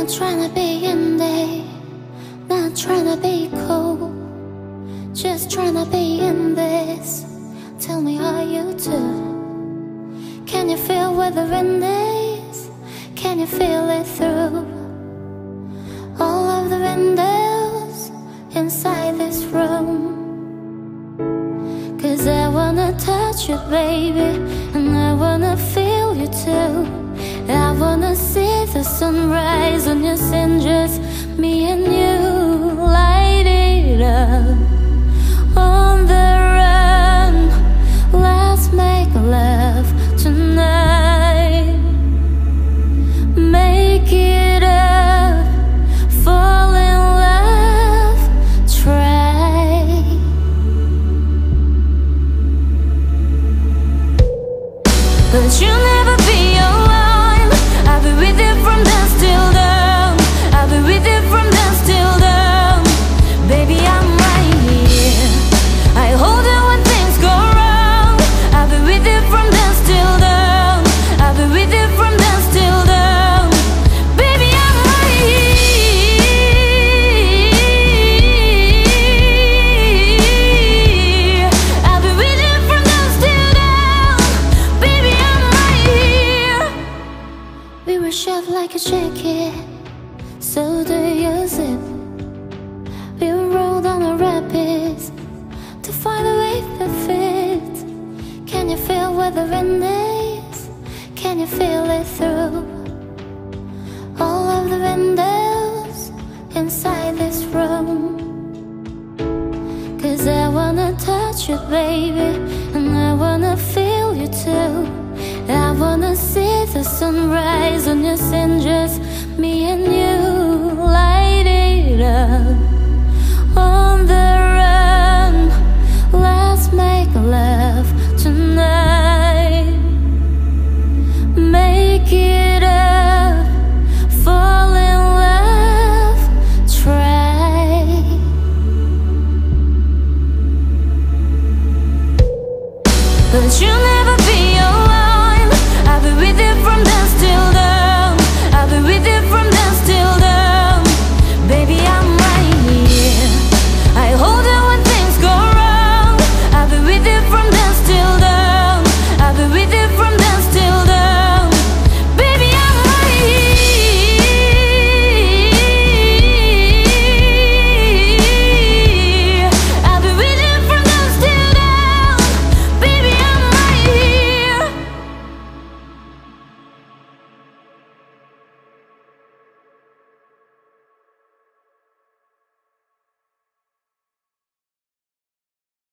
Not trying to be in there, not trying to be cool, just trying to be in this. Tell me how you do. Can you feel weather in this? Can you feel it through all of the windows inside this room? 'Cause I wanna touch you, baby, and I wanna feel you too. I wanna see the sunrise on your skin, just me and you. Light it up on the run. Let's make love tonight. Make it up, fall in love, try. But you'll never be alone. I'll be with you from dusk till dawn. I'll be with you from dusk till dawn. Baby, I'm right here. I hold you when things go wrong. I'll be with you from dusk till dawn. I'll be with you from dusk till dawn. Baby, I'm right here. I'll be with you from dusk till dawn. Baby, I'm right here. We were shaped like a jacket, so do you zip. We rode on the rapids to find a wave that fits. Can you feel weather in this? Can you feel it through all of the windows inside this room? 'Cause I wanna touch you, baby, and I wanna feel you too. I wanna see the sunrise on your skin, just me and you.